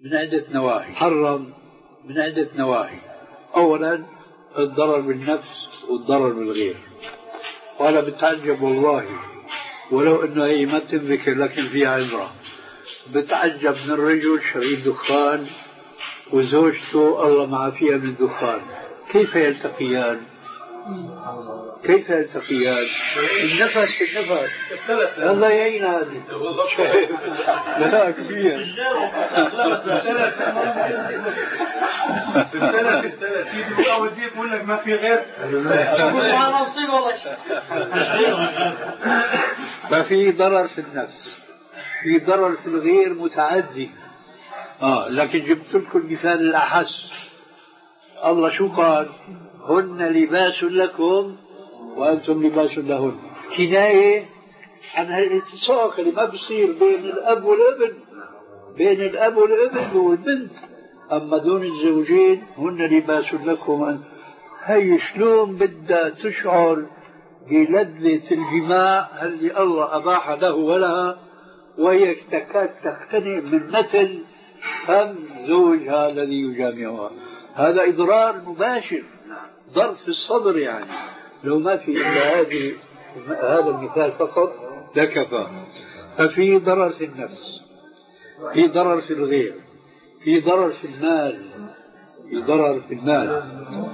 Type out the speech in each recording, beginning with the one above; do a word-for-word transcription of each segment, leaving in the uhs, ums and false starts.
من عدة نواحي، حرم من عدة نواحي. أولا الضرر بالنفس والضرر بالغير. وأنا بتعجب والله، ولو أنه هي ما تنذكر لكن فيها عبرة، بتعجب من رجل شريب دخان وزوجته الله ما عافيها من الدخان، كيف يلتقيان؟ كيف يلتقيان؟ النفس في النفس. الله يعين هذه. لا كبير. يقول لك ما في غير. ففي ضرر في النفس، في ضرر في الغير متعدي. آه لكن جبت لكم مثال الأحس. الله شو قال؟ هن لباس لكم وأنتم لباس لهن، كناية عن هالالتصاق اللي ما بصير بين الأب والابن، بين الأب والابن والبنت. أما دون الزوجين هن لباس لكم. هي شلون بدها تشعر بلذة الجماع اللي الله أباح له ولها، وهي تكاد تختنق من نتن فم زوجها الذي يجامعها. هذا إضرار مباشر، ضرب في الصدر. يعني لو ما في إلا هذه هذا المثال فقط لكفى. ففي ضرر في النفس، في ضرر في الغير، في ضرر في المال، في ضرر في المال.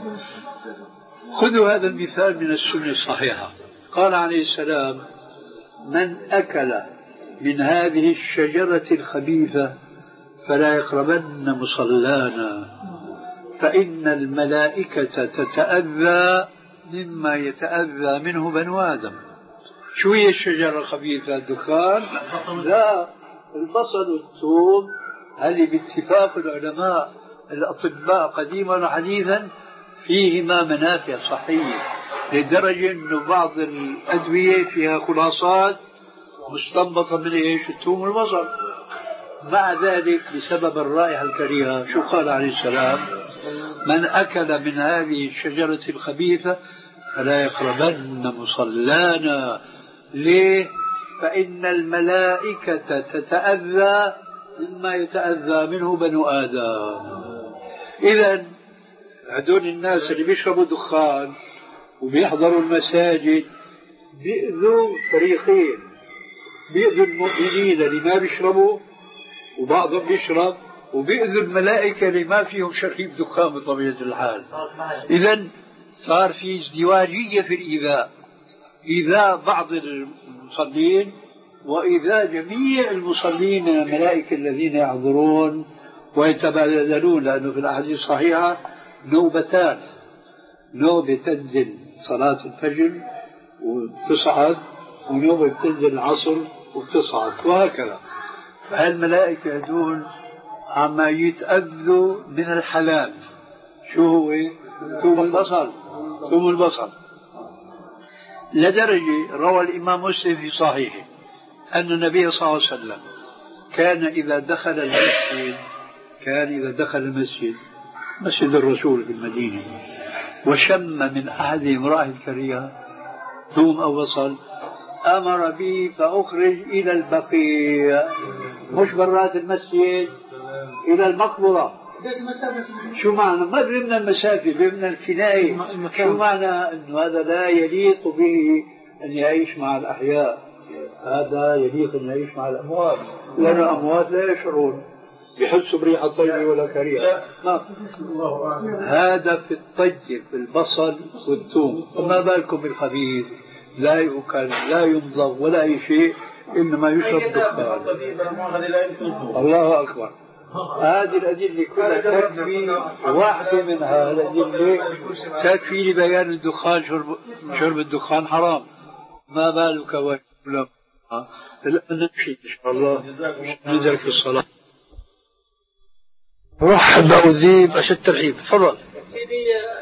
خذوا هذا المثال من السنة الصحيحة. قال عليه السلام: من أكل من هذه الشجرة الخبيثة فلا يقربن مصلانا فإن الملائكة تتأذى مما يتأذى منه بنو آدم. شو هي الشجرة الخبيثة؟ الدخان؟ لا، البصل والثوم. هل باتفاق العلماء الأطباء قديما وحديثا فيهما منافع صحية، لدرجة أن بعض الأدوية فيها خلاصات مستنبطة من إيش؟ الثوم والبصل. مع ذلك بسبب الرائحة الكريهة شو قال عليه السلام؟ من أكل من هذه الشجرة الخبيثة فلا يقربن مصلانا. ليه؟ فإن الملائكة تتأذى مما يتأذى منه بنو آدم. إذن هدول الناس اللي بيشربوا دخان وبيحضروا المساجد بيأذوا فريقين: بيأذوا المؤمنين اللي ما بيشربوا وبعضهم بيشرب، وبيأذوا الملائكة اللي ما فيهم شريب دخان بطبيعة الحال. إذن صار في ازدواجية في الإيذاء، إيذاء بعض المصلين وإيذاء جميع المصلين من الملائكة الذين يحضرون ويتبادلون. لأنه في الأحاديث الصحيحة نوبتان: نوبة تنزل صلاة الفجر وتصعد، ونوبة تنزل العصر وتصعد، وهكذا. فالملائكة هدول عما يتأذوا من الحلال. شو هو؟ ثوم البصل. ثوم البصل لدرجة روى الإمام مسلم في صحيحه أن النبي صلى الله عليه وسلم كان إذا دخل المسجد كان إذا دخل المسجد مسجد الرسول في المدينة وشم من أحدهم رائحة كريهة ثوم أو بصل أمر به فأخرج إلى البقيع، مش برات المسجد، إلى المقبرة. شو معنى؟ ما بيمنى المسافة، بيمنى الكناية. شو معنى؟ أنه هذا لا يليق به أن يعيش مع الأحياء، هذا يليق أن يعيش مع الأموات، لأن الأموات لا يشعرون بيحسوا بريحة طيبة ولا كريهة. هذا في الطيب، في البصل والثوم. وما بالكم بالخبيث؟ لا يؤكل، لا يمضغ ولا أي شيء، إنما يشرب دخان. الله أكبر. هذه الأدلة كلها تكفي، واحدة من هذه الأدلة تكفي لبيان الدخان. شرب, شرب الدخان حرام، ما بالك ولا نمشي إن شاء الله ندرك الصلاة. رحب أو ذيب أشد ترحيب. تفضل.